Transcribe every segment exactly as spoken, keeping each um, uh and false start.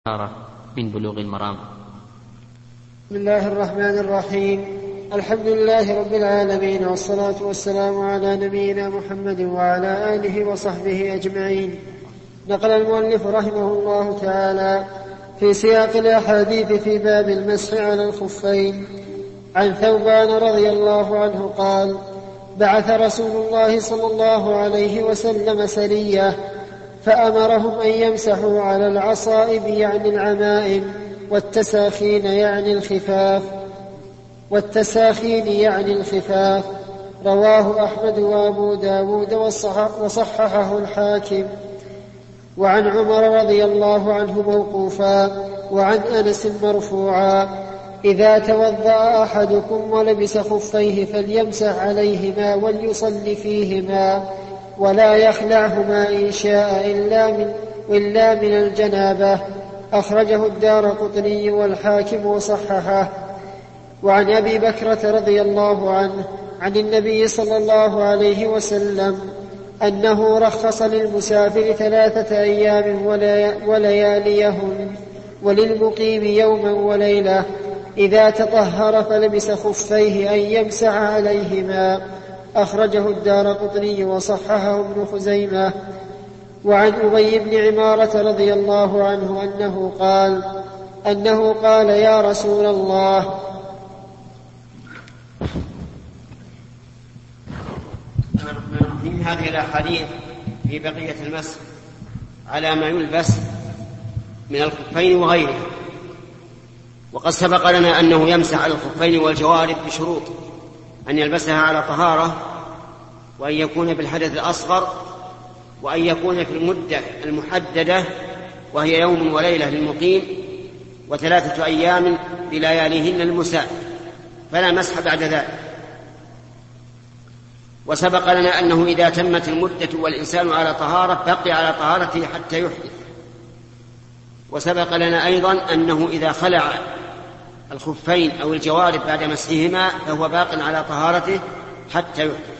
من بلوغ المرام. بسم الله الرحمن الرحيم. الحمد لله رب العالمين، والصلاة والسلام على نبينا محمد وعلى آله وصحبه أجمعين. نقل المؤلف رحمه الله تعالى في سياق الأحاديث في باب المسح على الخفين عن ثوبان رضي الله عنه قال: بعث رسول الله صلى الله عليه وسلم سرية فأمرهم أن يمسحوا على العصائب يعني العمائم، والتساخين يعني الخفاف والتساخين يعني الخفاف رواه أحمد وأبو داود وصححه الحاكم. وعن عمر رضي الله عنه موقوفا، وعن أنس مرفوعا: إذا توضأ أحدكم ولبس خفيه فليمسح عليهما وليصلي فيهما ولا يخلعهما إن شاء إلا من, إلا من الجنابة. أخرجه الدارقطني والحاكم وصححه. وعن أبي بكرة رضي الله عنه عن النبي صلى الله عليه وسلم أنه رخص للمسافر ثلاثة أيام ولياليهم، وللمقيم يوما وليلة إذا تطهر فلبس خفيه أن يمسح عليهما. أخرجه الدارقطني وصححه ابن خزيمة. وعن أبي بن عمارة رضي الله عنه أنه قال أنه قال يا رسول الله، من هذه الأحاديث في بقية المسح على ما يلبس من الخفين وغيره. وقد سبق لنا أنه يمسح على الخفين والجوارب بشروط: أن يلبسها على طهارة، وأن يكون بالحدث الأصغر، وأن يكون في المدة المحددة وهي يوم وليلة للمقيم، وثلاثة أيام بلياليهن للمسافر، فلا مسح بعد ذلك. وسبق لنا أنه إذا تمت المدة والإنسان على طهارة بقي على طهارته حتى يحدث. وسبق لنا أيضا أنه إذا خلع الخفين أو الجوارب بعد مسحهما فهو باق على طهارته حتى يحدث.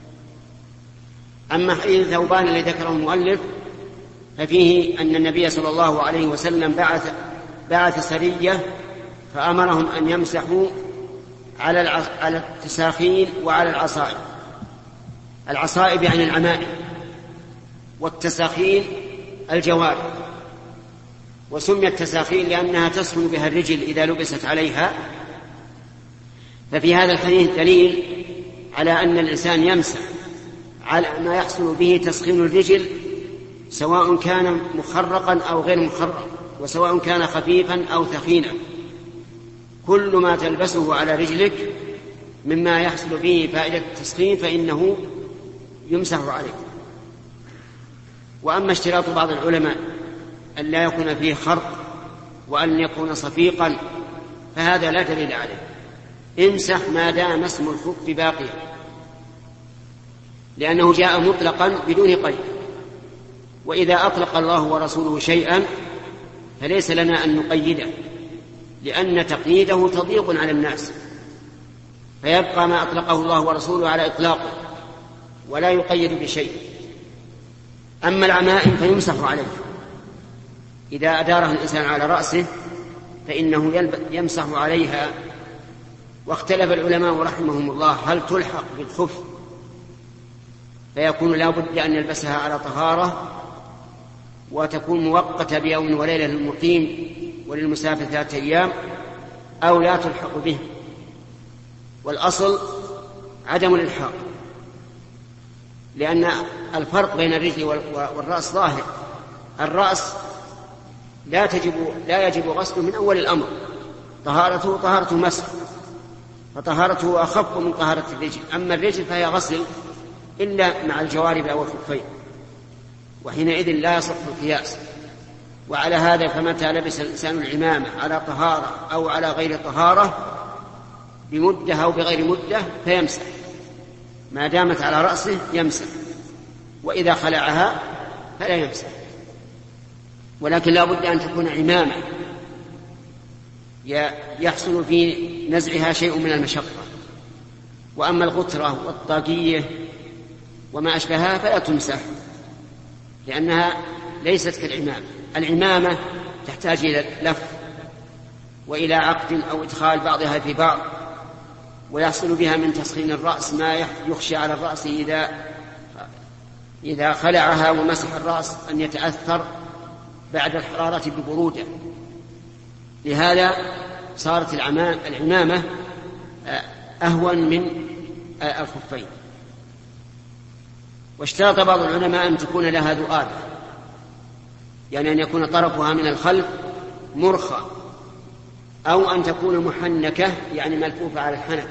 أما حديث ثوبان الذي ذكره المؤلف ففيه أن النبي صلى الله عليه وسلم بعث, بعث سرية فأمرهم أن يمسحوا على على التساخين وعلى العصائب. العصائب يعني العمائم، والتساخين الجوارب. وسمي التساخين لأنها تسخن بها الرجل إذا لبست عليها. ففي هذا الحديث دليل على أن الإنسان يمسح على ما يحصل به تسخين الرجل، سواء كان مخرقا أو غير مخرق، وسواء كان خفيفا أو ثخينا. كل ما تلبسه على رجلك مما يحصل به فائدة التسخين فإنه يمسح عليه. وأما اشتراط بعض العلماء أن لا يكون فيه خرق وأن يكون صفيقا فهذا لا دليل عليه. امسح ما دام اسم الخف باقيا، لأنه جاء مطلقا بدون قيد. وإذا أطلق الله ورسوله شيئا فليس لنا أن نقيده، لأن تقييده تضييق على الناس، فيبقى ما أطلقه الله ورسوله على إطلاقه ولا يقيد بشيء. أما العمائم فيمسح عليه، إذا أدارها الإنسان على رأسه فإنه يمسح عليها. واختلف العلماء رحمهم الله هل تلحق بالخف فيكون لا بد أن يلبسها على طهارة وتكون مؤقتة بيوم وليلة للمقيم وللمسافر ثلاثة أيام، أو لا تلحق به. والأصل عدم الإلحاق، لأن الفرق بين الرجل والرأس ظاهر. الرأس لا تجب لا يجب غسله من أول الأمر، طهارته طهارة مسح، فطهارته أخف من طهارة الرجل. أما الرجل فهي غسل إلا مع الجوارب أو الخفين، وحينئذ لا يصح القياس. وعلى هذا فمتى لبس الإنسان العمامة على طهارة أو على غير طهارة بمدة أو بغير مدة فيمسح، ما دامت على رأسه يمسح، وإذا خلعها فلا يمسح. ولكن لا بد أن تكون عمامة يحصل في نزعها شيء من المشقة. وأما الغترة والطاقية وما أشبهها فلا تمسح، لأنها ليست كالعمامة. العمامة تحتاج إلى لف وإلى عقد أو إدخال بعضها في بعض، ويحصل بها من تسخين الرأس ما يخشى على الرأس إذا إذا خلعها ومسح الرأس أن يتأثر بعد الحرارة ببرودة. لهذا صارت العمامة أهون من الخفين. واشترط بعض العلماء أن تكون لها ذؤابة، يعني أن يكون طرفها من الخلف مرخى، أو أن تكون محنكة يعني ملفوفة على الحنك،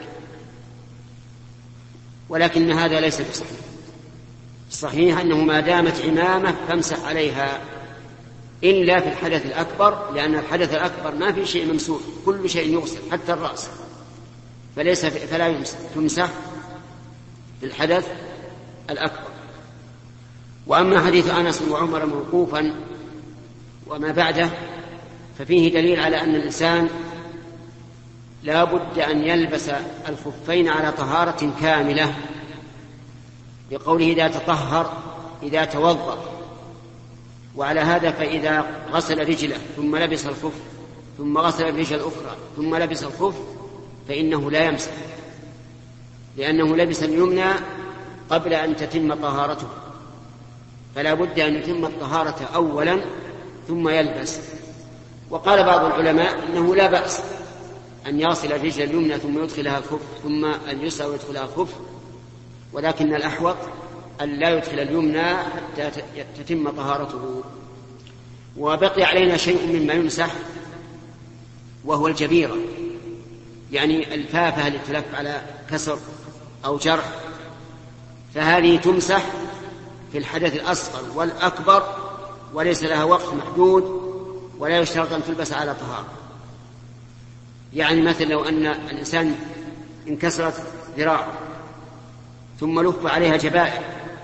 ولكن هذا ليس بصحيح. الصحيح أنه ما دامت عمامة فامسح عليها إلا في الحدث الأكبر، لأن الحدث الأكبر ما في شيء ممسوح، كل شيء يغسل حتى الرأس، فليس فلا تمسح في الحدث الأكبر. وأما حديث أنس وعمر موقوفا وما بعده ففيه دليل على أن الإنسان لا بد أن يلبس الخفين على طهارة كاملة، لقوله إذا تطهر إذا توضأ. وعلى هذا فإذا غسل رجله ثم لبس الخف ثم غسل الرجل الأخرى ثم لبس الخف فإنه لا يمسح، لأنه لبس اليمنى قبل أن تتم طهارته، فلا بد أن يتم الطهارة أولا ثم يلبس. وقال بعض العلماء إنه لا بأس أن يغسل الرجل اليمنى ثم يدخلها الخف ثم اليسرى ويدخلها الخف، ولكن الأحوط أن لا يدخل اليمنى حتى تتم طهارته. وبقي علينا شيء مما يمسح وهو الجبيرة، يعني الفافة التي تلف على كسر أو جرح، فهذه تمسح في الحدث الأصغر والأكبر، وليس لها وقت محدود، ولا يشترط أن تلبس على طهارة. يعني مثل لو أن الإنسان انكسرت ذراعه ثم لف عليها جبائر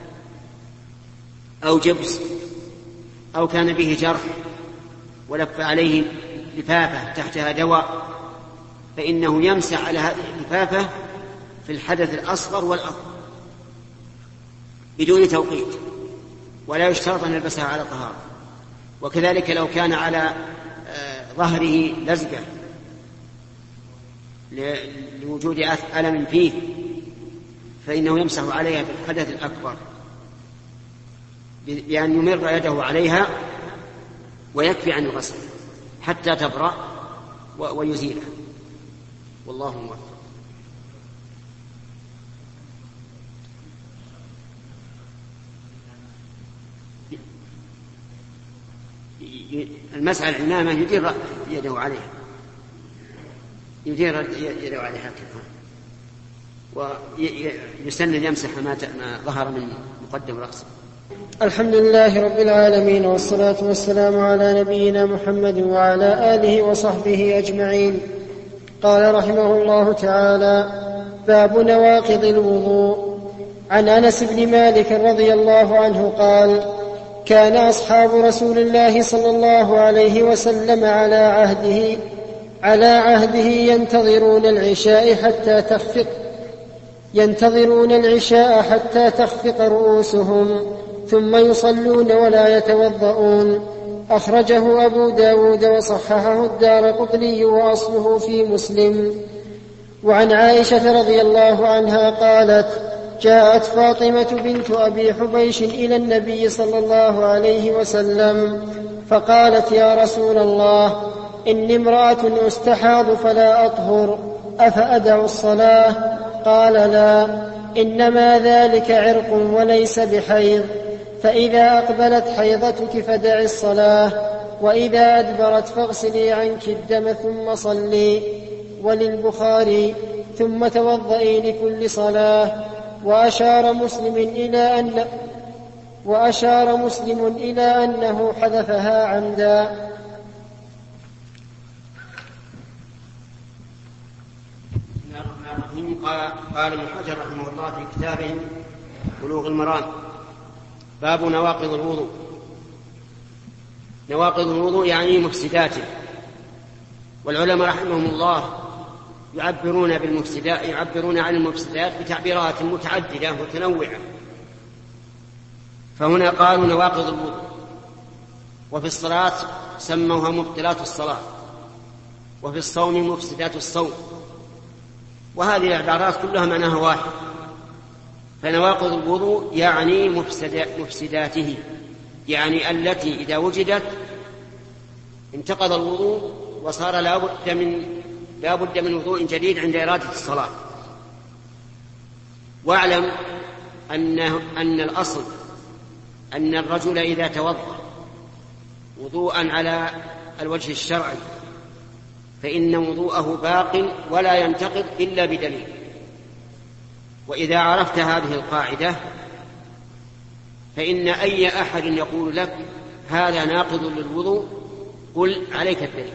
أو جبس أو كان به جرح ولف عليه لفافة تحتها دواء، فإنه يمسح على هذه اللفافة في الحدث الأصغر والأكبر بدون توقيت، ولا يشترط أن يلبسها على طهارة. وكذلك لو كان على ظهره لزقة لوجود ألم فيه فإنه يمسح عليها في الحدث الأكبر بأن يمر يده عليها ويكفي عن الغسل حتى تبرأ ويزيلها، والله موفق. المسح على العمامة يدير يده عليها، يدير يده عليها ويسن يمسح ما ظهر من مقدم رأسه. الحمد لله رب العالمين، والصلاة والسلام على نبينا محمد وعلى آله وصحبه أجمعين. قال رحمه الله تعالى: باب نواقض الوضوء. عن أنس بن مالك رضي الله عنه قال: كان أصحاب رسول الله صلى الله عليه وسلم على عهده على عهده ينتظرون العشاء حتى تخفق ينتظرون العشاء حتى تخفق رؤوسهم ثم يصلون ولا يتوضؤون. أخرجه أبو داود وصححه الدارقطني وأصله في مسلم. وعن عائشة رضي الله عنها قالت: جاءت فاطمة بنت أبي حبيش إلى النبي صلى الله عليه وسلم فقالت: يا رسول الله، إني امرأة أستحاض فلا أطهر، أفأدع الصلاة؟ قال: لا، إنما ذلك عرق وليس بحيض، فإذا أقبلت حيضتك فدعي الصلاة، وإذا أدبرت فاغسلي عنك الدم ثم صلي. وللبخاري: ثم توضئي لكل صلاة. وأشار مسلم إلى أن وأشار مسلم إلى أنه حذفها عمدا. قال ابن حجر رحمه الله في كتابه بلوغ المرام: باب نواقض الوضوء. نواقض الوضوء يعني مفسداته، والعلماء رحمهم الله يعبرون بالمفسدات يعبرون عن المفسدات بتعبيرات متعددة وتنوعة. فهنا قالوا نواقض الوضوء، وفي الصلاة سموها مبطلات الصلاة، وفي الصوم مفسدات الصوم، وهذه العبارات كلها معناها واحد. فنواقض الوضوء يعني مفسداته، يعني التي إذا وجدت انتقض الوضوء وصار لا بد من لا بد من وضوء جديد عند إرادة الصلاة. واعلم أن أن الأصل أن الرجل إذا توضأ وضوءا على الوجه الشرعي فإن وضوءه باق ولا ينتقض إلا بدليل. وإذا عرفت هذه القاعدة فإن أي أحد يقول لك هذا ناقض للوضوء قل عليك الدليل.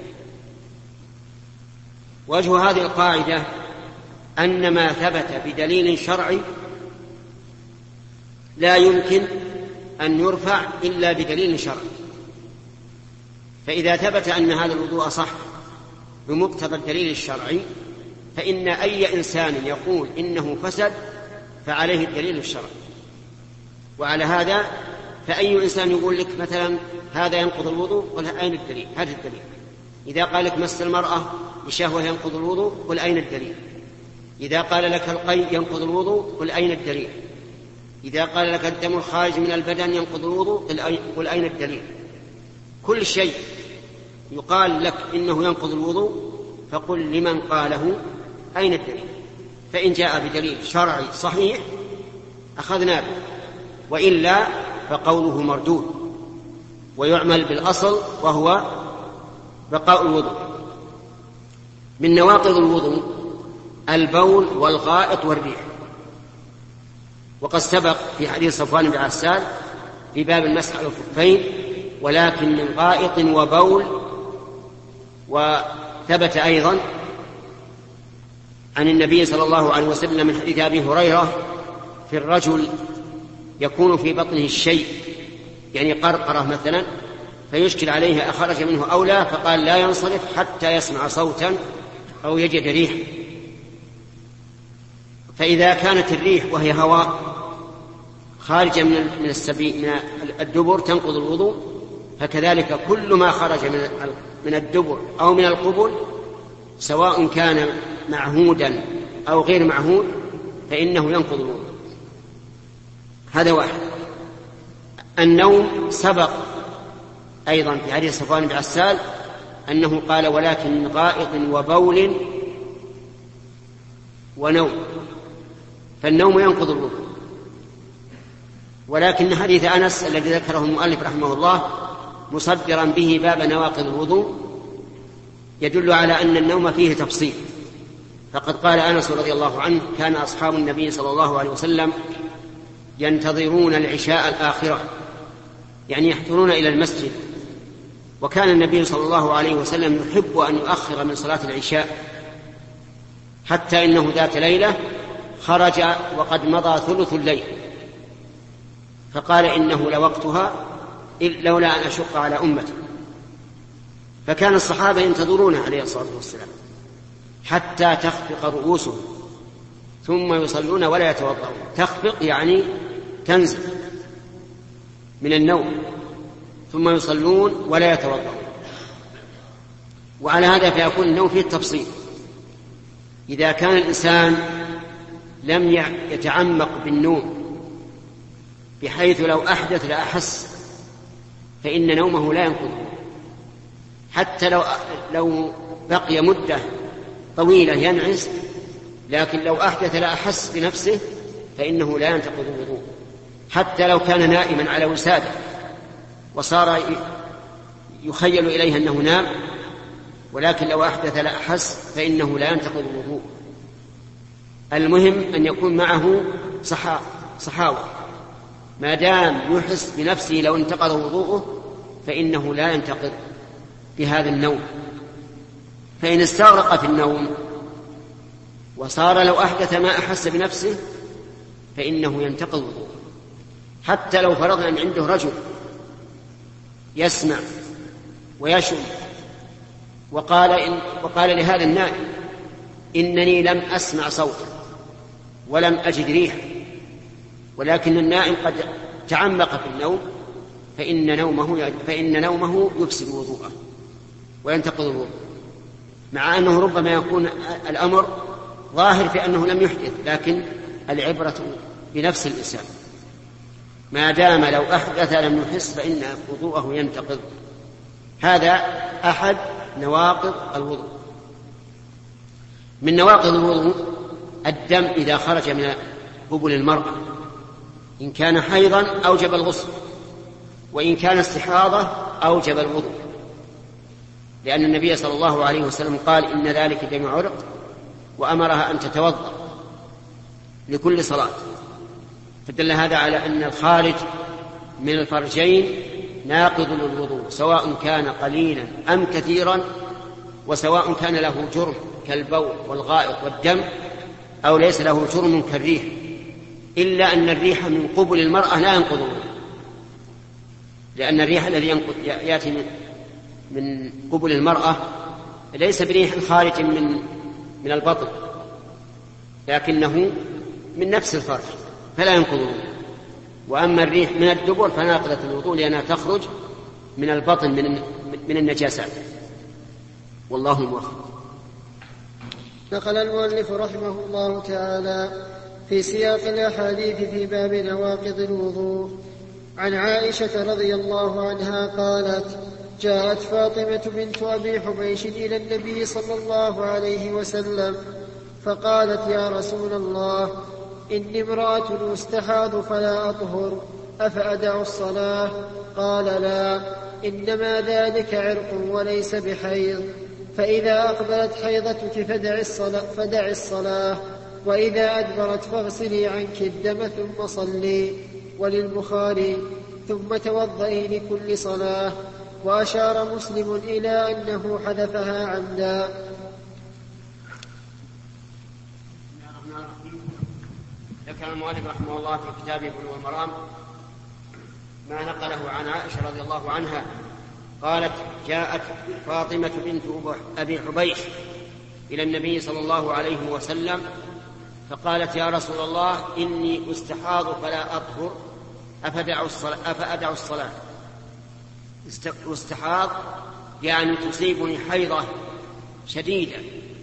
وجه هذه القاعدة أن ما ثبت بدليل شرعي لا يمكن أن يرفع إلا بدليل شرعي. فإذا ثبت أن هذا الوضوء صح بمقتضى الدليل الشرعي فإن أي إنسان يقول إنه فسد فعليه الدليل الشرعي. وعلى هذا فأي إنسان يقول لك مثلا هذا ينقض الوضوء قل أين الدليل؟ هذا الدليل. إذا قال لك مس المرأة بشهوة ينقض الوضوء قل أين الدليل؟ إذا قال لك القيء ينقض الوضوء قل أين الدليل؟ إذا قال لك الدم الخارج من البدن ينقض الوضوء قل أين الدليل؟ كل شيء يقال لك إنه ينقض الوضوء فقل لمن قاله أين الدليل؟ فإن جاء بدليل شرعي صحيح أخذنا به، وإلا فقوله مردود ويعمل بالأصل وهو بقاء الوضوء. من نواقض الوضوء البول والغائط والريح، وقد سبق في حديث صفوان بن عسال في باب المسح على الخفين ولكن من غائط وبول. وثبت أيضا عن النبي صلى الله عليه وسلم من حديث أبي هريرة في الرجل يكون في بطنه الشيء يعني قرقرة مثلا فيشكل عليه أخرج منه أو لا، فقال لا ينصرف حتى يسمع صوتا أو يجد ريح. فإذا كانت الريح وهي هواء خارجة من السبيل من الدبر تنقض الوضوء، فكذلك كل ما خرج من الدبر أو من القبل سواء كان معهودا أو غير معهود فإنه ينقض الوضوء. هذا واحد. النوم سبق أيضا في حديث صفوان بن عسال أنه قال ولكن من غائط وبول ونوم، فالنوم ينقض الوضوء. ولكن حديث أنس الذي ذكره المؤلف رحمه الله مصدرا به باب نواقض الوضوء يدل على أن النوم فيه تفصيل. فقد قال أنس رضي الله عنه كان أصحاب النبي صلى الله عليه وسلم ينتظرون العشاء الآخرة يعني يحضرون إلى المسجد، وكان النبي صلى الله عليه وسلم يحب أن يؤخر من صلاة العشاء حتى إنه ذات ليلة خرج وقد مضى ثلث الليل فقال إنه لوقتها لولا أن أشق على أمتي. فكان الصحابة ينتظرون عليه الصلاة والسلام حتى تخفق رؤوسهم ثم يصلون ولا يتوضؤون. تخفق يعني تنزل من النوم ثم يصلون ولا يتوضؤون. وعلى هذا فيكون النوم فيه التفصيل. إذا كان الإنسان لم يتعمق بالنوم بحيث لو أحدث لا أحس فإن نومه لا ينقض، حتى لو لو بقي مدة طويلة ينعس لكن لو أحدث لا أحس بنفسه فإنه لا ينتقض الوضوء، حتى لو كان نائما على وسادة وصار يخيل إليه أنه نام ولكن لو أحدث لا أحس فإنه لا ينتقض الوضوء. المهم أن يكون معه صحاوة، ما دام يحس بنفسه لو انتقض وضوءه فإنه لا ينتقض بهذا النوم. فإن استغرق في النوم وصار لو أحدث ما أحس بنفسه فإنه ينتقض وضوءه. حتى لو فرضنا أن عنده رجل يسمع ويشم وقال, إن وقال لهذا النائم إنني لم أسمع صوتا ولم أجد ريحا، ولكن النائم قد تعمق في النوم فإن نومه فإن نومه يفسد وضوءه وينتقض الوضوء، مع أنه ربما يكون الأمر ظاهر في أنه لم يحدث، لكن العبرة بنفس الإنسان، ما دام لو أحدث لم يحس فإن وضوءه ينتقض. هذا أحد نواقض الوضوء. من نواقض الوضوء الدم إذا خرج من قبل المرأة، إن كان حيضا أوجب الغسل، وإن كان استحاضة أوجب الوضوء، لأن النبي صلى الله عليه وسلم قال إن ذلك دم عرق، وأمرها أن تتوضأ لكل صلاة. فدل هذا على أن الخارج من الفرجين ناقض للوضوء، سواء كان قليلا أم كثيرا، وسواء كان له جرم كالبول والغائط والدم أو ليس له جرم كالريح، إلا أن الريح من قبل المرأة لا ينقض الوضوء، لأن الريح الذي يأتي من قبل المرأة ليس بريح خارج من من البطن، لكنه من نفس الفرج فلا ينقض الوضوء. وأما الريح من الدبر فناقضة الوضوء، لأنها تخرج من البطن من من النجاسات. والله الموفق. نقل المؤلف رحمه الله تعالى في سياق الأحاديث في باب نواقض الوضوء عن عائشة رضي الله عنها قالت: جاءت فاطمة بنت أبي حبيش إلى النبي صلى الله عليه وسلم فقالت: يا رسول الله، إني امرأة أستحاض فلا أطهر، أفأدع الصلاة؟ قال: لا، إنما ذلك عرق وليس بحيض، فإذا أقبلت حيضتك فدع الصلاة, فدع الصلاة وإذا أدبرت فاغسلي عنك الدم ثم صلي. وللبخاري: ثم توضئي لكل صلاة. وأشار مسلم إلى أنه حذفها عمدا. ذكر المؤلف رحمه الله في كتابه بلوغ المرام ما نقله عن عائشة رضي الله عنها قالت: جاءت فاطمة بنت أبي حبيش إلى النبي صلى الله عليه وسلم فقالت: يا رسول الله، إني أستحاض فلا أطهر، أفأدع الصلاة, أفأدع الصلاة. استحاض يعني تصيبني حيضة شديدة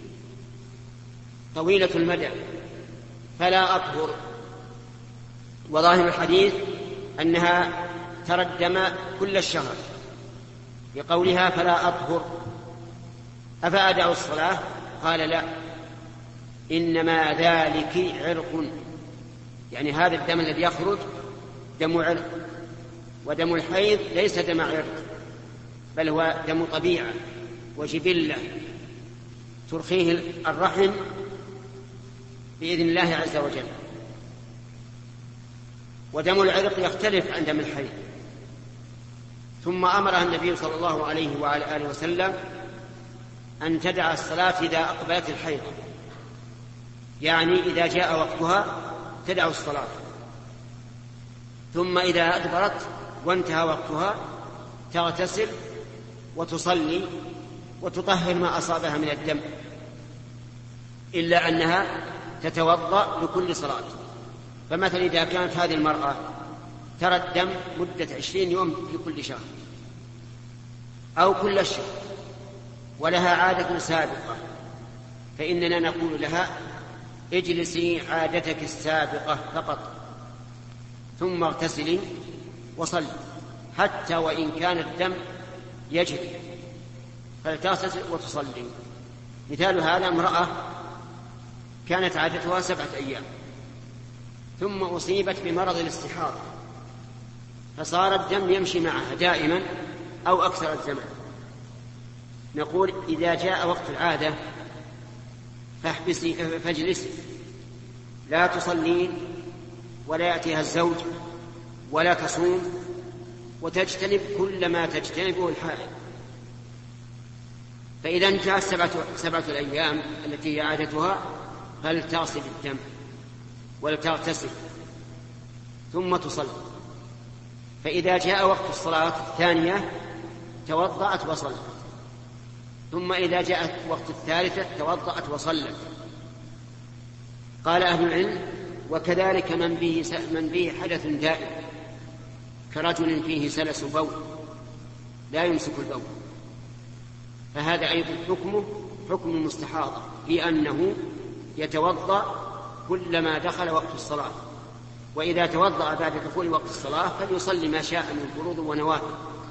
طويلة المدى فلا أطهر. وظاهر الحديث أنها ترى الدم كل الشهر بقولها فلا أطهر. أفأدع الصلاة؟ قال: لا، إنما ذلك عرق، يعني هذا الدم الذي يخرج دم عرق، ودم الحيض ليس دم عرق بل هو دم طبيعة وجبلة ترخيه الرحم بإذن الله عز وجل. ودم العرق يختلف عن دم الحيض. ثم أمرها النبي صلى الله عليه وعلى آله وسلم أن تدع الصلاة إذا أقبلت الحيض، يعني إذا جاء وقتها تدع الصلاة، ثم إذا أدبرت وانتهى وقتها تغتسل وتصلي وتطهر ما أصابها من الدم، إلا أنها تتوضأ لكل صلاة. فمثلا إذا كانت هذه المرأة ترى الدم مدة عشرين يوم في كل شهر أو كل الشهر ولها عادة سابقة، فإننا نقول لها: اجلسي عادتك السابقة فقط، ثم اغتسلي وصلي، حتى وإن كان الدم يجري فلتغتسل وتصلي. مثال هذا: امرأة كانت عادتها سبعة أيام ثم أصيبت بمرض الاستحاضة فصار الدم يمشي معها دائما أو أكثر الزمن، نقول: إذا جاء وقت العادة فاحبسي فاجلسي، لا تصلين ولا يأتيها الزوج ولا تصوم، وتجتنب كل ما تجتنبه الحائض. فإذا انتهت سبعة, سبعة الأيام التي هي عادتها فلتغسل الدم ولتغتسل ثم تصلي. فإذا جاء وقت الصلاة الثانية توضأت وصلت، ثم إذا جاءت وقت الثالثة توضأت وصلت. قال أهل العلم: وكذلك من به, من به حدث دائم كرجل فيه سلس بول لا يمسك البول، فهذا أيضا حكمه حكم المستحاضة، لأنه يتوضأ كلما دخل وقت الصلاة، وإذا توضأ بعد دخول وقت الصلاة فليصلي ما شاء من فروض ونوافل.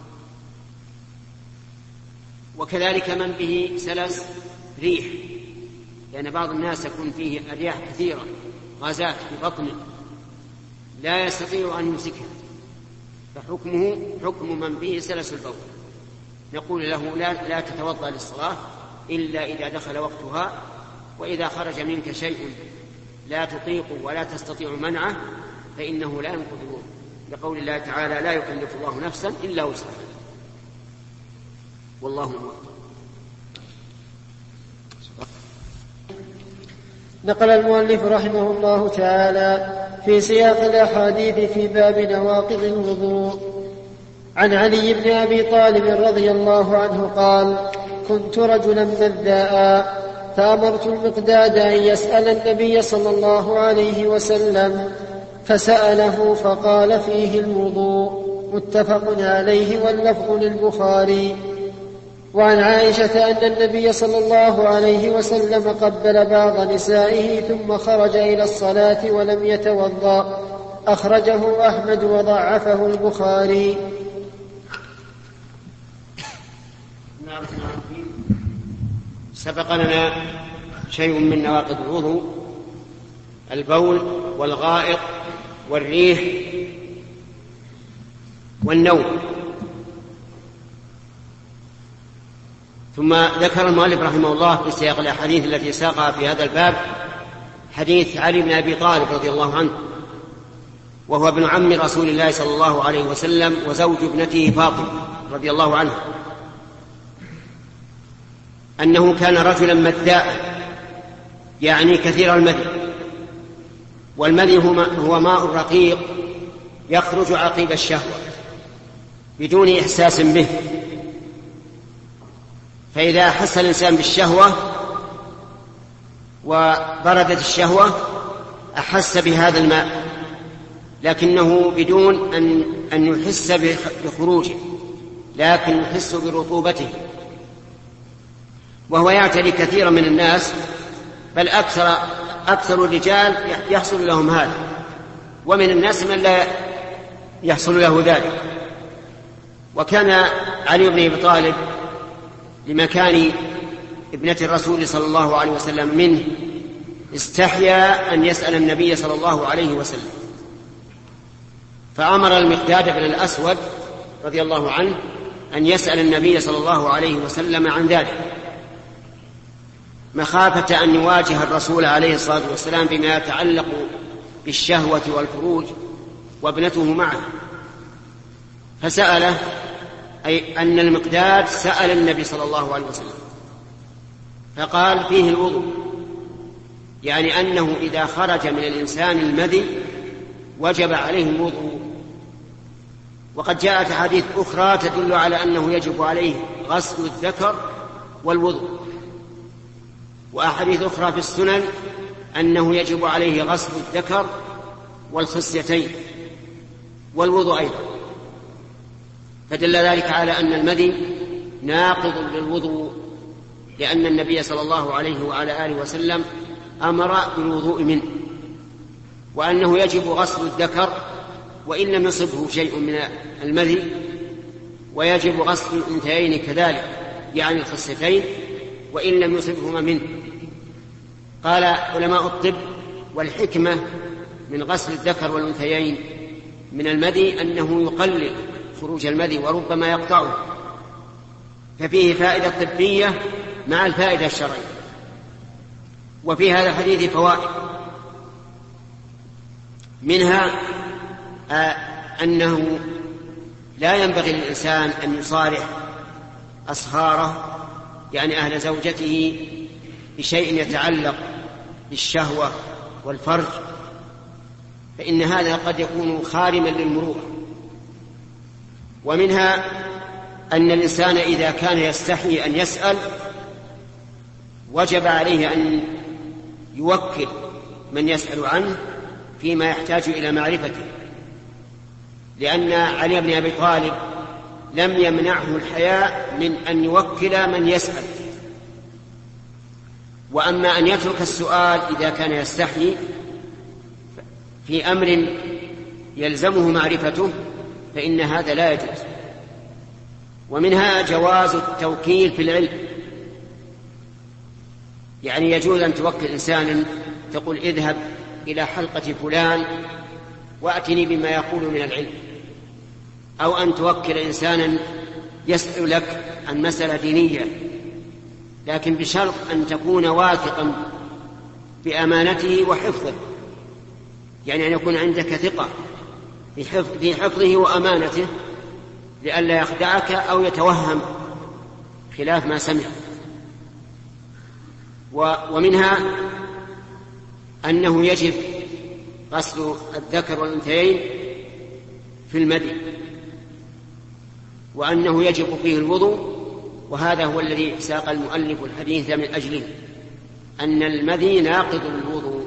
وكذلك من به سلس ريح، لأن بعض الناس يكون فيه الرياح كثيرة غازات في بطنه لا يستطيع أن يمسكها، فحكمه حكم من به سلس البول، نقول له لا, لا تتوضأ للصلاة إلا إذا دخل وقتها، وإذا خرج منك شيء لا تطيق ولا تستطيع منعه فإنه لا ينقض الوضوء، لقول الله تعالى لا يكلف الله نفسا إلا وسعها، والله موفق. نقل المؤلف رحمه الله تعالى في سياق الأحاديث في باب نواقض الوضوء عن علي بن أبي طالب رضي الله عنه قال: كنت رجلا مذاء فأمرت المقداد أن يسأل النبي صلى الله عليه وسلم فسأله فقال فيه الوضوء، متفق عليه واللفظ للبخاري. وعن عائشة أن النبي صلى الله عليه وسلم قبل بعض نسائه ثم خرج إلى الصلاة ولم يتوضأ، أخرجه أحمد وضعفه البخاري. سبق لنا شيء من نواقض الوضوء: البول والغائط والريح والنوم. ثم ذكر المؤلف رحمه الله في سياق الأحاديث التي ساقها في هذا الباب حديث علي بن أبي طالب رضي الله عنه، وهو ابن عم رسول الله صلى الله عليه وسلم وزوج ابنته فاطمة رضي الله عنه، أنه كان رجلا مذاء، يعني كثير المذي، والمذي هو ماء رقيق يخرج عقيب الشهوة بدون إحساس به، فإذا أحس الإنسان بالشهوة وبردت الشهوة أحس بهذا الماء، لكنه بدون أن, أن يحس بخروجه، لكن يحس برطوبته، وهو يعتري كثيرا من الناس، بل أكثر, أكثر الرجال يحصل لهم هذا، ومن الناس من لا يحصل له ذلك. وكان علي بن أبي طالب لمكان ابنة الرسول صلى الله عليه وسلم منه استحيا أن يسأل النبي صلى الله عليه وسلم، فأمر المقداد بن الأسود رضي الله عنه أن يسأل النبي صلى الله عليه وسلم عن ذلك، مخافة أن يواجه الرسول عليه الصلاة والسلام بما يتعلق بالشهوة والفروج وابنته معه. فسأله، أي أن المقداد سأل النبي صلى الله عليه وسلم فقال فيه الوضوء، يعني أنه إذا خرج من الإنسان المذي وجب عليه الوضوء. وقد جاءت أحاديث أخرى تدل على أنه يجب عليه غسل الذكر والوضوء، وأحاديث أخرى في السنن أنه يجب عليه غسل الذكر والخصيتين والوضوء أيضا، فدل ذلك على أن المذي ناقض للوضوء، لأن النبي صلى الله عليه وعلى آله وسلم أمر بالوضوء منه، وأنه يجب غسل الذكر وإن لم يصبه شيء من المذي، ويجب غسل الأنثيين كذلك، يعني الخصيتين، وإن لم يصبهما منه. قال علماء الطب والحكمة من غسل الذكر والأنثيين من المذي أنه يقلل خروج المذي وربما يقطعه، ففيه فائدة طبية مع الفائدة الشرعية. وفي هذا الحديث فوائد، منها آه أنه لا ينبغي للإنسان أن يصارح أصهاره، يعني أهل زوجته، بشيء يتعلق بالشهوة والفرج، فإن هذا قد يكون خارما للمروءة. ومنها أن الإنسان إذا كان يستحي أن يسأل وجب عليه أن يوكل من يسأل عنه فيما يحتاج إلى معرفته، لأن علي بن أبي طالب لم يمنعه الحياء من أن يوكل من يسأل. وأما أن يترك السؤال إذا كان يستحي في أمر يلزمه معرفته فإن هذا لا يجوز. ومنها جواز التوكيل في العلم، يعني يجوز أن توكل إنسانا تقول اذهب إلى حلقة فلان وأتني بما يقول من العلم، أو أن توكل إنسانا يسأل لك عن مسألة دينية، لكن بشرط أن تكون واثقا بأمانته وحفظه، يعني أن يكون عندك ثقة في حفظه وأمانته لئلا يخدعك أو يتوهم خلاف ما سمع. ومنها أنه يجب غسل الذكر والأنثيين في المدي، وأنه يجب فيه الوضوء، وهذا هو الذي ساق المؤلف الحديث من أجله، أن المدي ناقض الوضوء.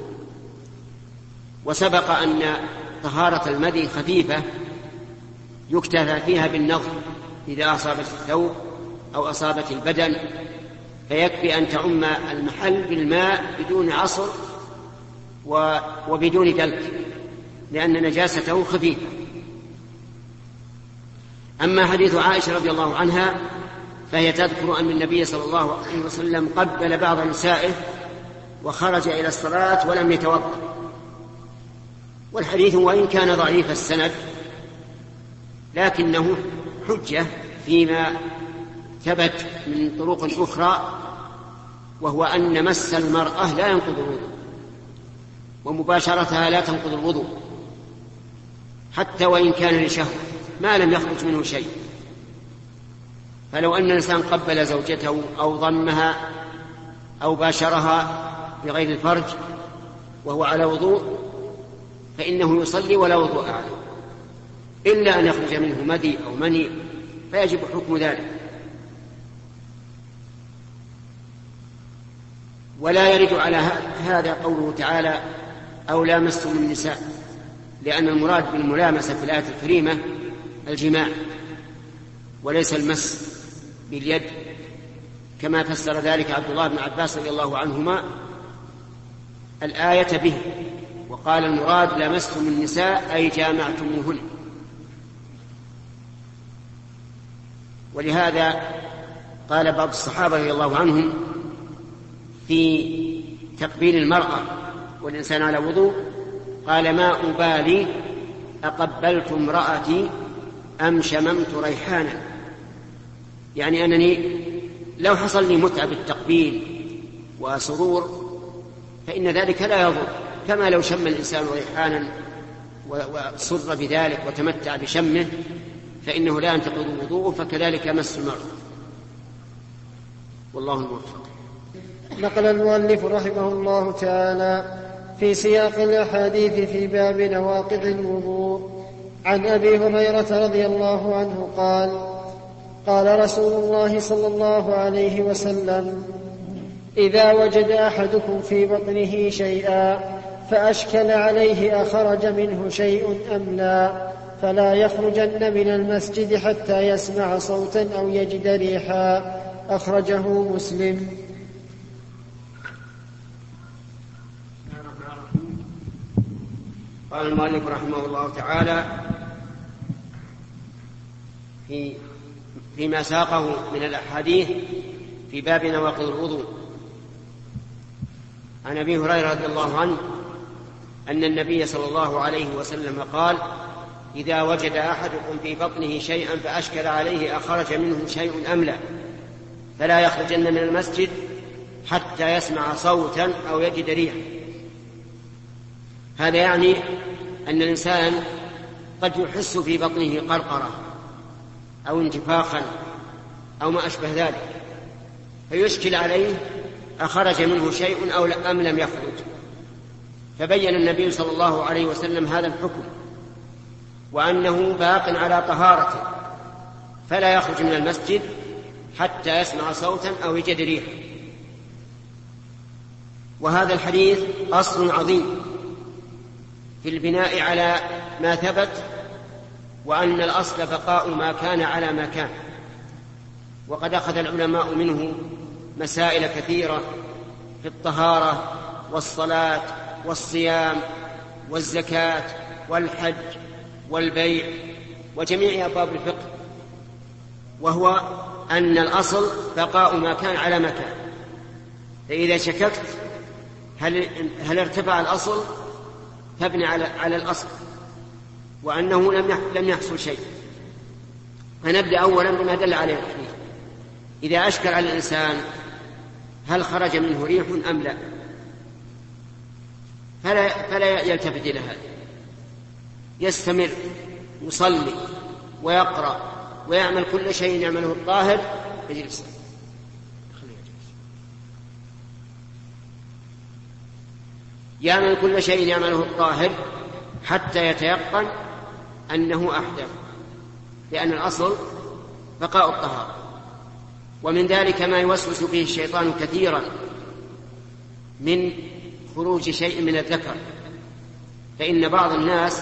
وسبق أن طهارة المدي خفيفة يكتفى فيها بالنظر إذا أصابت الثوب أو أصابت البدن، فيكفي أن تعم المحل بالماء بدون عصر وبدون دلك، لأن نجاسته خفيفة. أما حديث عائشة رضي الله عنها فهي تذكر أن النبي صلى الله عليه وسلم قبل بعض نسائه وخرج إلى الصلاة ولم يتوضأ، والحديث وإن كان ضعيف السند لكنه حجة فيما ثبت من طرق أخرى، وهو أن مس المرأة لا ينقض الوضوء، ومباشرتها لا تنقض الوضوء حتى وإن كان لشهوة ما لم يخرج منه شيء. فلو أن الإنسان قبل زوجته أو ضمها أو باشرها بغير الفرج وهو على وضوء فإنه يصلي ولا وضوء عليه، إلا أن يخرج منه مدي أو مني فيجب حكم ذلك. ولا يرد على هذا قوله تعالى أو لامستم النساء، لأن المراد بالملامسة في الآية الكريمة الجماع وليس المس باليد، كما فسر ذلك عبد الله بن عباس رضي الله عنهما الآية به، وقال المراد لامستم النساء أي جامعتموهن. ولهذا قال بعض الصحابة رضي الله عنهم في تقبيل المرأة والإنسان على وضوء قال ما أبالي أقبلت امرأتي أم شممت ريحانا، يعني أنني لو حصل لي متعة بالتقبيل وسرور فإن ذلك لا يضر، كما لو شم الإنسان ريحانا وسر بذلك وتمتع بشمه فإنه لا ينتقض وضوءه، فكذلك مس المرأة. والله الموفق. نقل المؤلف رحمه الله تعالى في سياق الأحاديث في باب نواقض الوضوء عن أبي هريرة رضي الله عنه قال قال رسول الله صلى الله عليه وسلم إذا وجد أحدكم في بطنه شيئا فأشكل عليه أخرج منه شيء أم لا فلا يخرجن من المسجد حتى يسمع صوتا أو يجد ريحا، أخرجه مسلم. قال المؤلف رحمه الله تعالى في فيما ساقه من الأحاديث في باب نواقض الوضوء عن أبي هريرة رضي الله عنه أن النبي صلى الله عليه وسلم قال إذا وجد أحدكم في بطنه شيئا فأشكل عليه أخرج منه شيء أم لا فلا يخرجن من المسجد حتى يسمع صوتا أو يجد ريحا. هذا يعني أن الإنسان قد يحس في بطنه قرقرة أو انتفاخا أو ما أشبه ذلك فيشكل عليه أخرج منه شيء أو أم لم يخرج، فبين النبي صلى الله عليه وسلم هذا الحكم وأنه باق على طهارته فلا يخرج من المسجد حتى يسمع صوتا أو يجد ريحا. وهذا الحديث أصل عظيم في البناء على ما ثبت وأن الأصل بقاء ما كان على ما كان. وقد أخذ العلماء منه مسائل كثيرة في الطهارة والصلاة والصيام والزكاة والحج والبيع وجميع أبواب الفقه، وهو أن الأصل بقاء ما كان على ما كان. فإذا شككت هل, هل ارتفع الأصل فابني على, على الأصل وأنه لم يحصل شيء. فنبدأ أولا بما دل عليه الحديث. إذا أشكل على الإنسان هل خرج منه ريح أم لا فلا, فلا يلتفت إلى هذا، يستمر يصلي ويقرأ ويعمل كل شيء يعمله الطاهر يجلس يعمل كل شيء يعمله الطاهر حتى يتيقن أنه أحدث، لأن الأصل بقاء الطهارة. ومن ذلك ما يوسوس به الشيطان كثيرا من خروج شيء من الذكر، فإن بعض الناس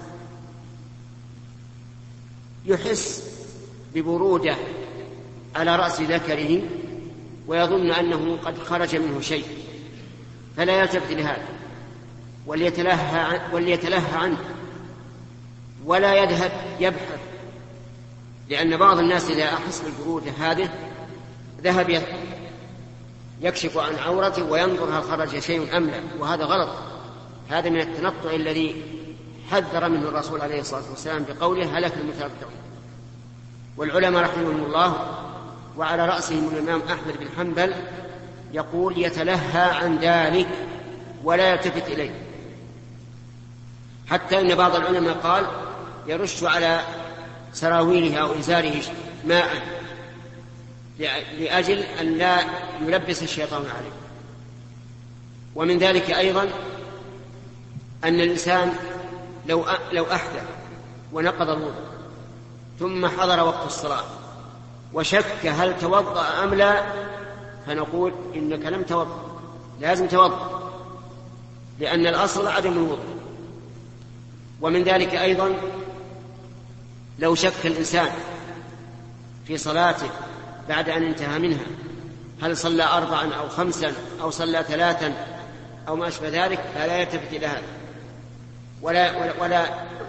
يحس ببرودة على رأس ذكره ويظن أنه قد خرج منه شيء، فلا يلتفت لهذا وليتلهى, وليتلهى عنه ولا يذهب يبحث، لأن بعض الناس إذا أحس بالبرودة هذه ذهب يكشف عن عورته وينظر هل خرج شيء أم لا، وهذا غلط. هذا من التنطع الذي حذر منه الرسول عليه الصلاة والسلام بقوله هلك المتنطعون. والعلماء رحمهم الله وعلى رأسهم الإمام أحمد بن حنبل يقول يتلهى عن ذلك ولا يلتفت إليه، حتى إن بعض العلماء قال يرش على سراويله أو إزاره ماء لأجل أن لا يلبس الشيطان عليه. ومن ذلك أيضا أن الإنسان لو لو أحدث ونقض الوضوء ثم حضر وقت الصلاة وشك هل توضأ أم لا، فنقول إنك لم توضأ، لازم توضأ، لأن الأصل عدم الوضوء. ومن ذلك أيضا لو شك الإنسان في صلاته بعد أن انتهى منها هل صلى أربعا أو خمسا أو صلى ثلاثا أو ما أشبه ذلك، فلا يلتفت إلى هذا ولا, ولا,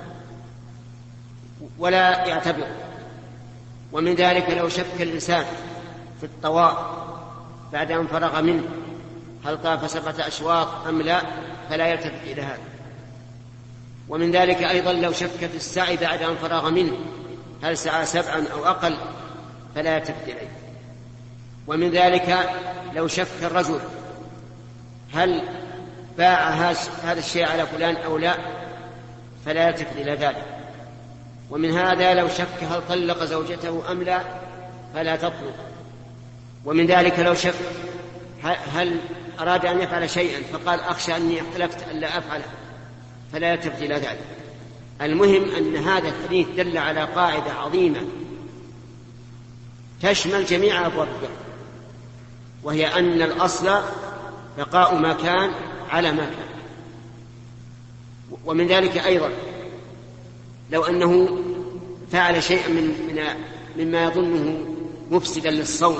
ولا يعتبر. ومن ذلك لو شك الإنسان في الطواف بعد أن فرغ منه هل طاف سبعة أشواط أم لا، فلا يلتفت إلى هذا. ومن ذلك أيضا لو شك في السعي بعد أن فرغ منه هل سعى سبعا أو أقل، فلا يلتفت إليه. ومن ذلك لو شك الرجل هل باع هذا الشيء على فلان أو لا، فلا يلتفت إلى ذلك. ومن هذا لو شك هل طلق زوجته أم لا، فلا تطلق. ومن ذلك لو شك هل أراد أن يفعل شيئا فقال أخشى أني اختلفت أن لا أفعله، فلا يلتفت إلى ذلك. المهم أن هذا الحديث دل على قاعدة عظيمة تشمل جميع أبواب الفقه، وهي أن الأصل بقاء ما كان على ما كان. ومن ذلك أيضا لو أنه فعل شيئا من من مما يظنه مفسدا للصوم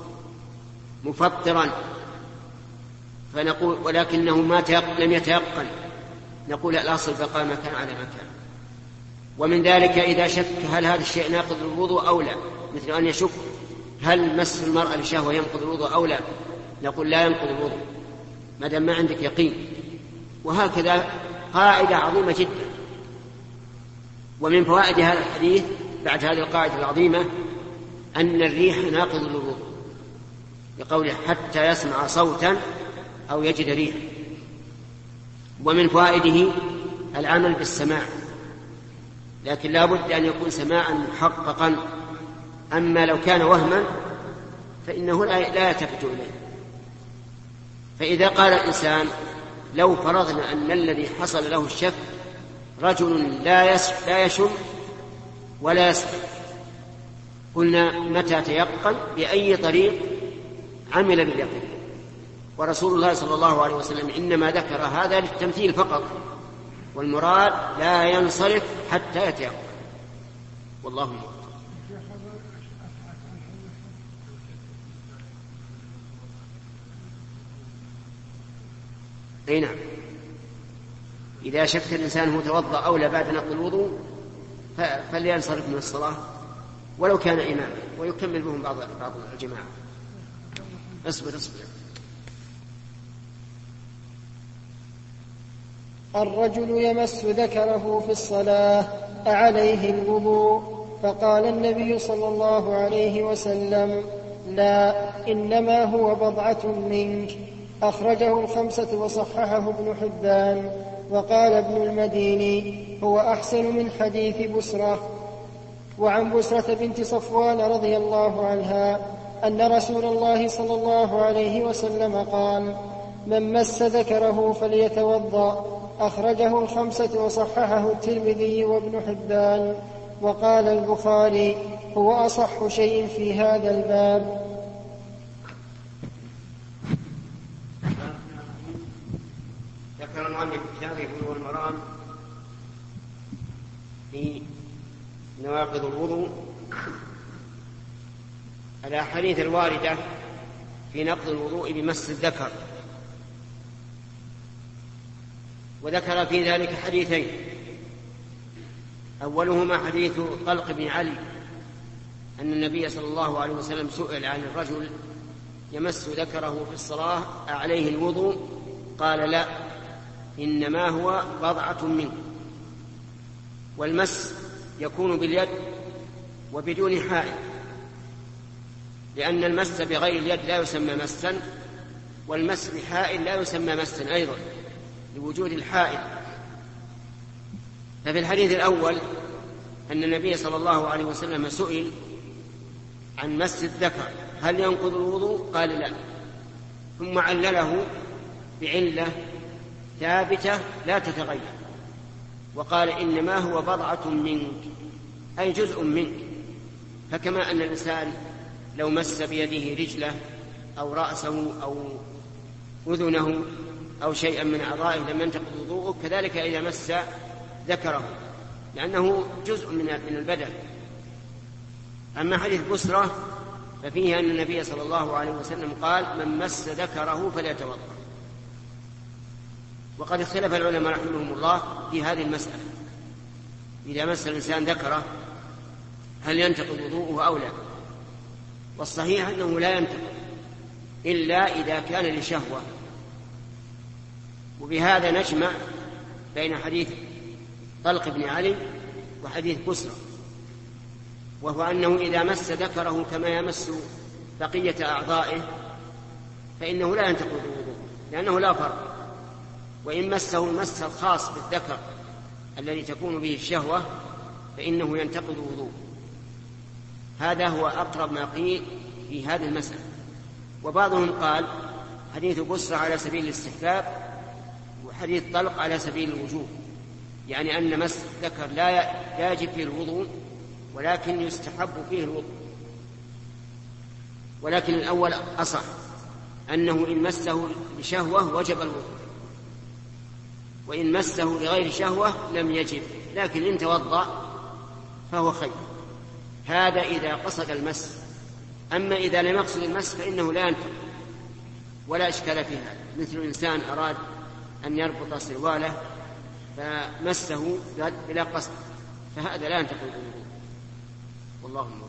مفطرا فنقول ولكنه ما لم يتيقن، نقول الأصل بقاء ما كان على ما كان. ومن ذلك إذا شك هل هذا الشيء ناقض الوضوء أو لا، مثل أن يشك هل مس المرأة لشهوة ينقض الوضوء أو لا، نقول لا ينقض الوضوء ما دام ما عندك يقين. وهكذا قاعدة عظيمة جدا. ومن فوائد هذا الحديث بعد هذه القاعدة العظيمة أن الريح ناقض للوضوء، لقوله حتى يسمع صوتا أو يجد ريحا. ومن فوائده العمل بالسماع، لكن لا بد أن يكون سماعا محققا. أما لو كان وهما فإنه لا يلتفت إليه. فإذا قال الإنسان لو فرضنا أن الذي حصل له الشك رجل لا يشم ولا يسمع، قلنا متى تيقن بأي طريق عمل باليقين. ورسول الله صلى الله عليه وسلم إنما ذكر هذا للتمثيل فقط، والمراد لا ينصرف حتى يتيقن. والله موفق. أي نعم، إذا شك الإنسان هو توضأ أو لا بعد نقض الوضوء فلينصرف من الصلاة ولو كان إماما ويكمل بهم بعض بعض الجماعة. اصبر اصبر. الرجل يمس ذكره في الصلاة أعليه الوضوء؟ فقال النبي صلى الله عليه وسلم: لا، إنما هو بضعة منك. أخرجه الخمسة وصححه ابن حبان. وقال ابن المديني: هو أحسن من حديث بسرة. وعن بسرة بنت صفوان رضي الله عنها أن رسول الله صلى الله عليه وسلم قال: من مس ذكره فليتوضأ. أخرجه الخمسة وصححه الترمذي وابن حبان. وقال البخاري: هو أصح شيء في هذا الباب. ذكر المؤلف كتابه بلوغ المرام في نواقض الوضوء الأحاديث الواردة في نقض الوضوء بمس الذكر، وذكر في ذلك حديثين. أولهما حديث طلق بن علي أن النبي صلى الله عليه وسلم سئل عن الرجل يمس ذكره في الصلاة أعليه الوضوء؟ قال: لا، إنما هو بضعة منه. والمس يكون باليد وبدون حائل، لأن المس بغير اليد لا يسمى مسا، والمس بحائل لا يسمى مسا أيضا لوجود الحائل. ففي الحديث الأول أن النبي صلى الله عليه وسلم سئل عن مس الذكر هل ينقض الوضوء؟ قال: لا، ثم علله بعلة ثابتة لا تتغير، وقال: إنما هو بضعة منك، أي جزء منك. فكما أن الإنسان لو مس بيده رجله أو رأسه أو أذنه أو شيئا من أعضائه لم ينتقض وضوءه، كذلك إذا مس ذكره، لأنه جزء من البدن. أما حديث بسرة ففيه أن النبي صلى الله عليه وسلم قال: من مس ذكره فليتوضأ. وقد اختلف العلماء رحمهم الله في هذه المسألة، إذا مس الإنسان ذكره هل ينتقض وضوءه أو لا؟ والصحيح أنه لا ينتقض إلا إذا كان لشهوة. وبهذا نجمع بين حديث طلق بن علي وحديث بسرة، وهو أنه إذا مس ذكره كما يمس بقية أعضائه فإنه لا ينتقض وضوءه، لأنه لا فرق. وإن مسه المس الخاص بالذكر الذي تكون به الشهوة فإنه ينتقض وضوءه. هذا هو أقرب ما قيل في هذه المسألة. وبعضهم قال حديث بسرة على سبيل الاستحباب وحديث طلق على سبيل الوجوب، يعني أن مس الذكر لا يجب فيه الوضوء ولكن يستحب فيه الوضوء. ولكن الأول أصح، أنه إن مسه بشهوة وجب الوضوء، وإن مسه لغير شهوة لم يجب، لكن إن توضأ فهو خير. هذا إذا قصد المس. أما إذا لم يقصد المس فإنه لا ينتقض ولا إشكال في هذا. مثل إنسان أراد أن يربط سرواله فمسه بلا قصد فهذا لا ينتقض الوضوء. والله موفق.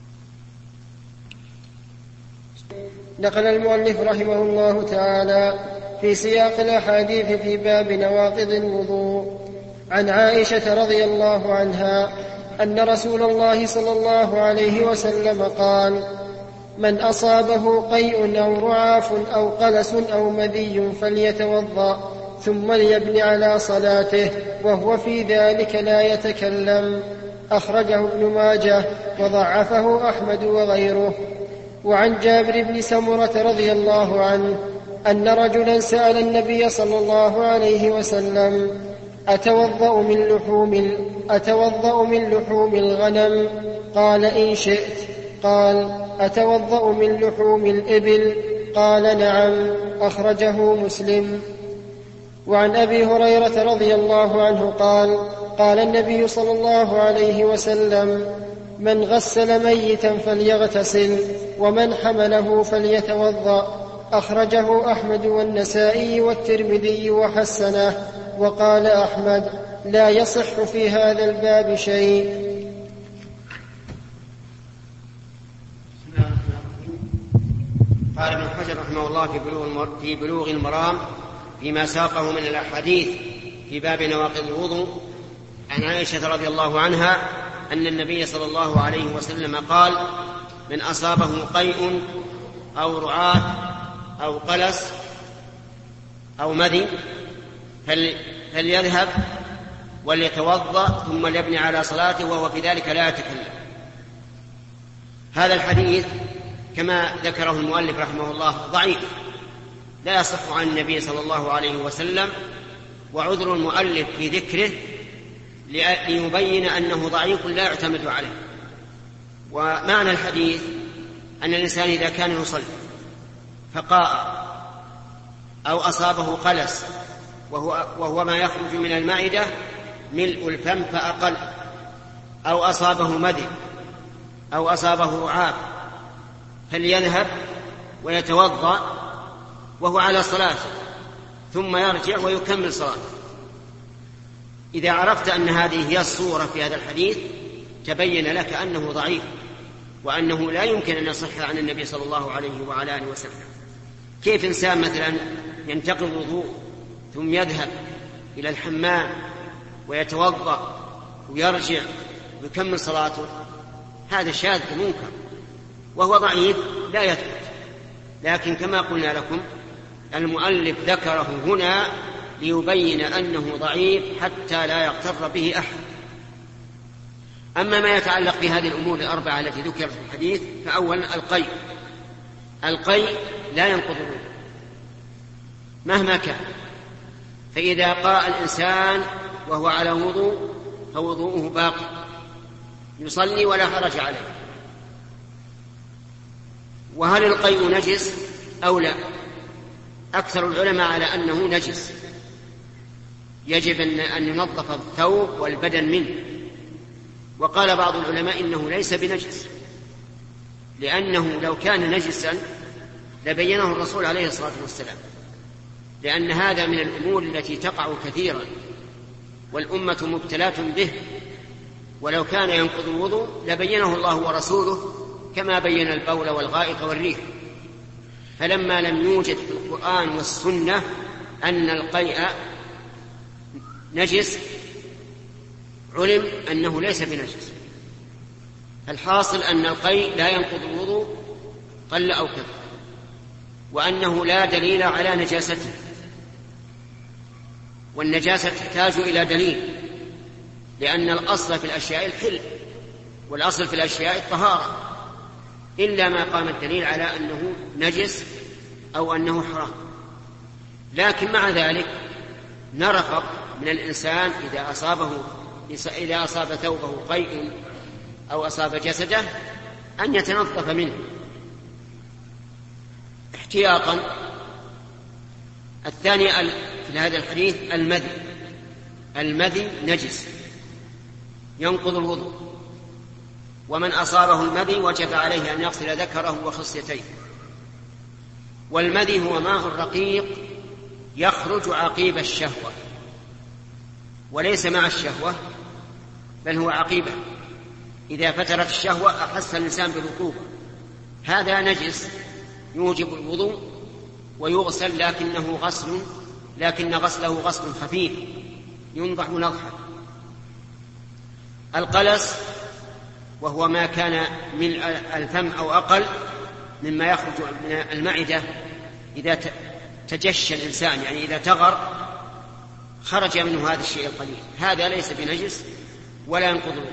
نقل المؤلف رحمه الله تعالى في سياق الأحاديث في باب نواقض الوضوء عن عائشة رضي الله عنها أن رسول الله صلى الله عليه وسلم قال: من أصابه قيء أو رعاف أو قلس أو مذي فليتوضأ ثم ليبني على صلاته وهو في ذلك لا يتكلم. أخرجه ابن ماجه وضعفه أحمد وغيره. وعن جابر بن سمرة رضي الله عنه أن رجلا سأل النبي صلى الله عليه وسلم: أتوضأ من لحوم أتوضأ من لحوم الغنم؟ قال: إن شئت. قال: أتوضأ من لحوم الإبل؟ قال: نعم. أخرجه مسلم. وعن أبي هريرة رضي الله عنه قال: فقال النبي صلى الله عليه وسلم: من غسل ميتا فليغتسل، ومن حمله فليتوضأ. أخرجه أحمد والنسائي والترمذي وحسنه. وقال أحمد: لا يصح في هذا الباب شيء. قال ابن حجر رحمه الله في بلوغ المرام فيما ساقه من الأحاديث في باب نواقض الوضوء عن عائشة رضي الله عنها أن النبي صلى الله عليه وسلم قال: من أصابه قيء أو رعاة أو قلس أو مذي فليذهب وليتوضأ ثم ليبني على صلاته وهو في ذلك لا يتكلم. هذا الحديث كما ذكره المؤلف رحمه الله ضعيف، لا يصح عن النبي صلى الله عليه وسلم، وعذر المؤلف في ذكره ليبين أنه ضعيف لا يعتمد عليه. ومعنى الحديث أن الإنسان إذا كان يصلي فقاء أو أصابه قلس وهو, وهو ما يخرج من المعدة ملء الفم فأقل، أو أصابه مذي أو أصابه رعاف، فليذهب ويتوضأ وهو على صلاته ثم يرجع ويكمل صلاته. إذا عرفت أن هذه هي الصورة في هذا الحديث تبين لك أنه ضعيف، وأنه لا يمكن أن يصح عن النبي صلى الله عليه وعلى آله وسلم. كيف إنسان مثلا ينتقل الوضوء ثم يذهب إلى الحمام ويتوضأ ويرجع ويكمل صلاته؟ هذا شاذ منكر وهو ضعيف لا يثبت. لكن كما قلنا لكم المؤلف ذكره هنا ليبين أنه ضعيف حتى لا يغتر به أحد. أما ما يتعلق بهذه الأمور الأربعة التي ذكرت في الحديث، فأولا القيء. القيء لا ينقض الوضوء مهما كان، فإذا قاء الإنسان وهو على وضوء فوضوءه باقي يصلي ولا حرج عليه. وهل القيء نجس أو لا؟ أكثر العلماء على أنه نجس، يجب أن ينظف الثوب والبدن منه. وقال بعض العلماء إنه ليس بنجس، لأنه لو كان نجسا لبينه الرسول عليه الصلاة والسلام، لأن هذا من الأمور التي تقع كثيرا والأمة مبتلاة به، ولو كان ينقض الوضوء لبينه الله ورسوله كما بين البول والغائط والريح. فلما لم يوجد في القرآن والسنة أن القيء نجس علم أنه ليس بنجس. الحاصل أن القيء لا ينقض الوضوء قل أو كثر، وأنه لا دليل على نجاسته، والنجاسة تحتاج إلى دليل، لأن الأصل في الأشياء الحل والأصل في الأشياء الطهارة، إلا ما قام الدليل على أنه نجس أو أنه حرام. لكن مع ذلك نرفق من الإنسان إذا أصابه إذا أصاب ثوبه قيء أو أصاب جسده أن يتنظف منه احتياطا. الثاني في هذا الحديث المذي. المذي نجس ينقض الوضوء، ومن أصابه المذي وجب عليه أن يغسل ذكره وخصيتيه. والمذي هو ماء رقيق يخرج عقيب الشهوة، وليس مع الشهوة بل هو عقيبة. إذا فترت الشهوة أحس الإنسان بالرطوبة، هذا نجس يوجب الوضوء ويغسل، لكنه غسل لكن غسله غسل خفيف ينضح نضحا. القلس وهو ما كان من الفم أو أقل مما يخرج من المعدة إذا تجشى الإنسان، يعني إذا تغر خرج منه هذا الشيء القليل، هذا ليس بنجس ولا ينقض الوضوء.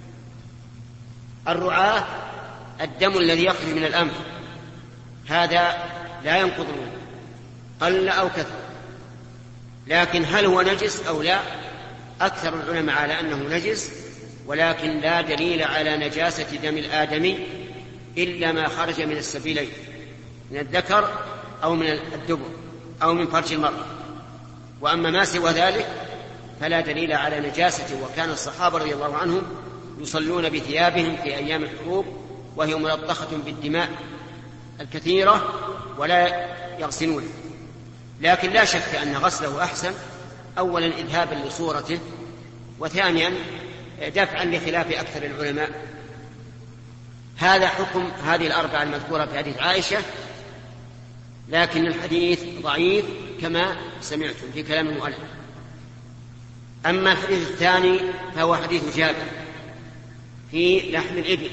الرعاة الدم الذي يخرج من الأنف، هذا لا ينقض الوضوء قل أو كثر. لكن هل هو نجس أو لا؟ أكثر العلماء على أنه نجس، ولكن لا دليل على نجاسة دم الآدمي إلا ما خرج من السبيلين، من الذكر أو من الدبر أو من فرج المرأة. وأما ما سوى ذلك فلا دليل على نجاسته. وكان الصحابة رضي الله عنهم يصلون بثيابهم في أيام الحروب وهي ملطخة بالدماء الكثيرة ولا يغسلونه. لكن لا شك أن غسله أحسن، أولا إذهابا لصورته، وثانيا دفعا لخلاف أكثر العلماء. هذا حكم هذه الأربعة المذكورة في حديث عائشة، لكن الحديث ضعيف كما سمعتم في كلام المؤلف. أما الحديث الثاني فهو حديث جابر في لحم الإبل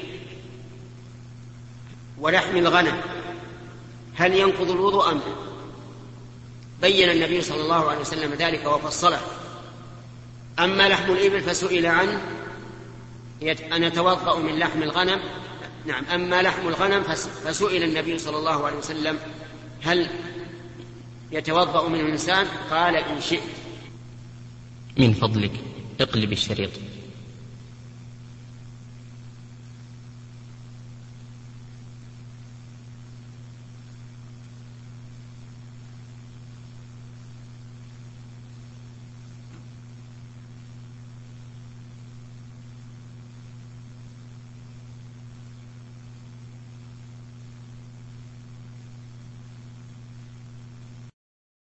ولحم الغنم، هل ينقض الوضوء أم لا؟ بين النبي صلى الله عليه وسلم ذلك وفصله. أما لحم الإبل فسئل عنه أن يتوضأ من لحم الغنم، نعم. أما لحم الغنم فسئل النبي صلى الله عليه وسلم هل يتوضأ منه الإنسان؟ قال إن شئت. من فضلك اقلب الشريط.